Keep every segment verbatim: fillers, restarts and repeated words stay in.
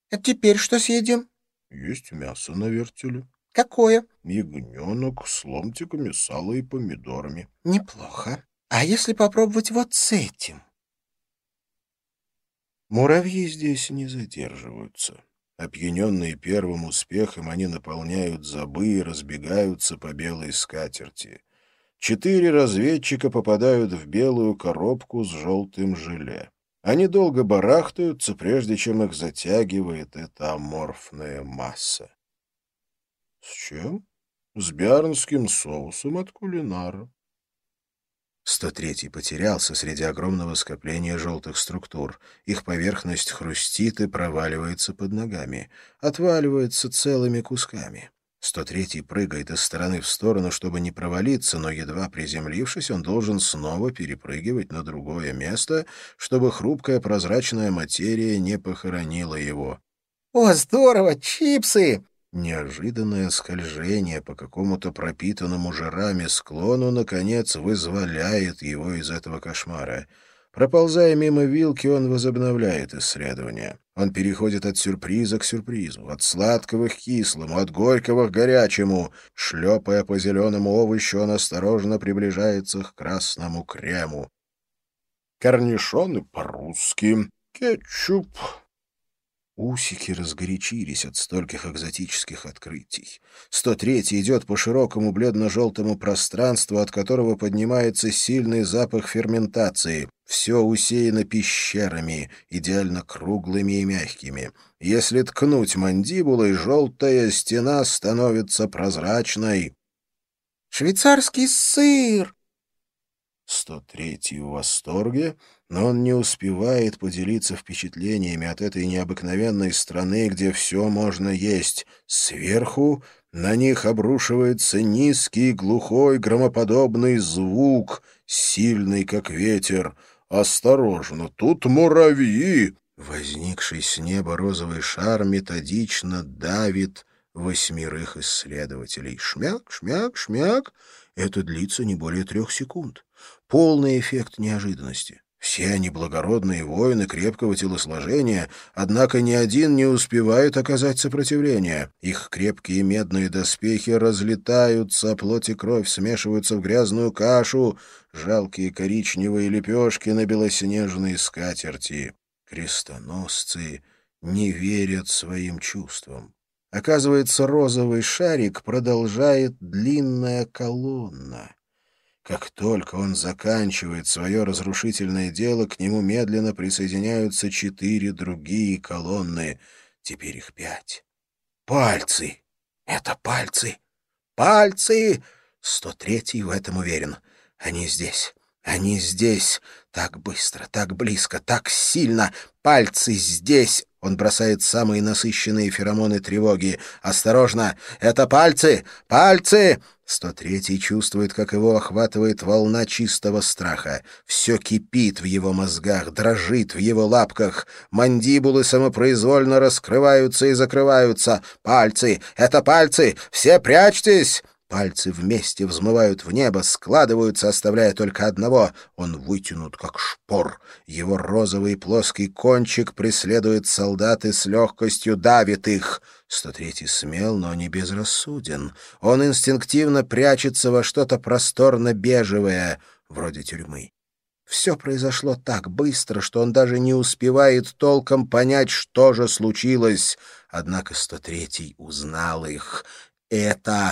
А теперь что съедим? Есть мясо на вертеле. Какое? Ягненок с ломтиками сала и помидорами. Неплохо. А если попробовать вот с этим? Муравьи здесь не задерживаются. Опьяненные первым успехом, они наполняют зобы и разбегаются по белой скатерти. Четыре разведчика попадают в белую коробку с желтым желе. Они долго барахтаются, прежде чем их затягивает эта аморфная масса. С чем? С биарнским соусом от кулинара. сто третий потерялся среди огромного скопления желтых структур. Их поверхность хрустит и проваливается под ногами. Отваливается целыми кусками. сто третий прыгает из стороны в сторону, чтобы не провалиться, но, едва приземлившись, он должен снова перепрыгивать на другое место, чтобы хрупкая прозрачная материя не похоронила его. О, здорово! Чипсы! Неожиданное скольжение по какому-то пропитанному жирами склону, наконец, вызволяет его из этого кошмара. Проползая мимо вилки, он возобновляет исследование. Он переходит от сюрприза к сюрпризу, от сладкого к кислому, от горького к горячему. Шлепая по зеленому овощу, он осторожно приближается к красному крему. Корнишоны по-русски, кетчуп. Усики разгорячились от стольких экзотических открытий. сто третий идет по широкому бледно-желтому пространству, от которого поднимается сильный запах ферментации. Все усеяно пещерами, идеально круглыми и мягкими. Если ткнуть мандибулой, желтая стена становится прозрачной. Швейцарский сыр! сто третий в восторге, но он не успевает поделиться впечатлениями от этой необыкновенной страны, где все можно есть. Сверху на них обрушивается низкий, глухой, громоподобный звук, сильный, как ветер. «Осторожно, тут муравьи!» Возникший с неба розовый шар методично давит восьмерых исследователей. Шмяк, шмяк, шмяк. Это длится не более трех секунд. Полный эффект неожиданности. Все они благородные воины крепкого телосложения, однако ни один не успевает оказать сопротивление. Их крепкие медные доспехи разлетаются, плоть и кровь смешиваются в грязную кашу, жалкие коричневые лепешки на белоснежной скатерти. Крестоносцы не верят своим чувствам. Оказывается, розовый шарик продолжает длинная колонна. Как только он заканчивает свое разрушительное дело, к нему медленно присоединяются четыре другие колонны. Теперь их пять. Пальцы! Это пальцы! Пальцы! сто третий в этом уверен. Они здесь. Они здесь. Так быстро, так близко, так сильно. Пальцы здесь. Он бросает самые насыщенные феромоны тревоги. «Осторожно! Это пальцы! Пальцы!» сто третий чувствует, как его охватывает волна чистого страха. Все кипит в его мозгах, дрожит в его лапках. Мандибулы самопроизвольно раскрываются и закрываются. «Пальцы! Это пальцы! Все прячьтесь!» Пальцы вместе взмывают в небо, складываются, оставляя только одного. Он вытянут, как шпор. Его розовый плоский кончик преследует солдат и с легкостью давит их. сто третий смел, но не безрассуден. Он инстинктивно прячется во что-то просторно-бежевое, вроде тюрьмы. Все произошло так быстро, что он даже не успевает толком понять, что же случилось. Однако сто третий узнал их. Это...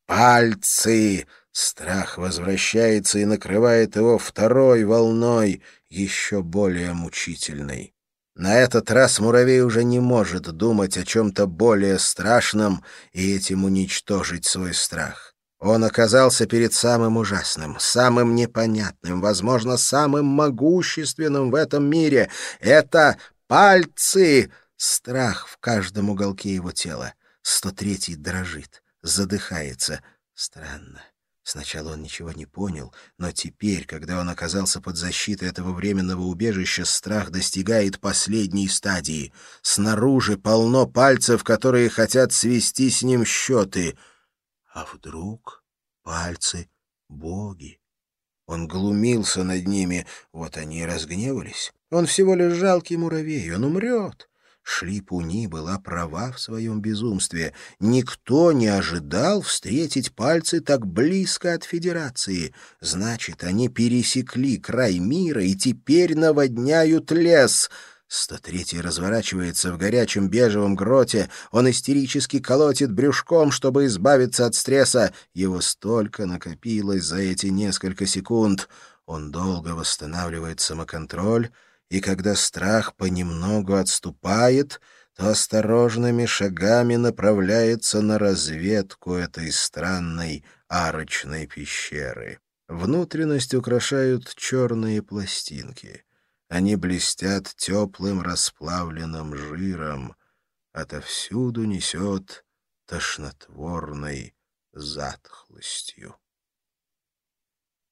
пальцы! Страх возвращается и накрывает его второй волной, еще более мучительной. На этот раз муравей уже не может думать о чем-то более страшном и этим уничтожить свой страх. Он оказался перед самым ужасным, самым непонятным, возможно, самым могущественным в этом мире. Это пальцы! Страх в каждом уголке его тела. сто третий дрожит, задыхается. Странно. Сначала он ничего не понял, но теперь, когда он оказался под защитой этого временного убежища, страх достигает последней стадии. Снаружи полно пальцев, которые хотят свести с ним счеты. А вдруг пальцы — боги? Он глумился над ними, вот они и разгневались. Он всего лишь жалкий муравей, он умрет. Шлипуни была права в своем безумстве. Никто не ожидал встретить пальцы так близко от Федерации. Значит, они пересекли край мира и теперь наводняют лес. сто третий разворачивается в горячем бежевом гроте. Он истерически колотит брюшком, чтобы избавиться от стресса. Его столько накопилось за эти несколько секунд. Он долго восстанавливает самоконтроль, и когда страх понемногу отступает, то осторожными шагами направляется на разведку этой странной арочной пещеры. Внутренность украшают черные пластинки. Они блестят теплым расплавленным жиром. Отовсюду несет тошнотворной затхлостью.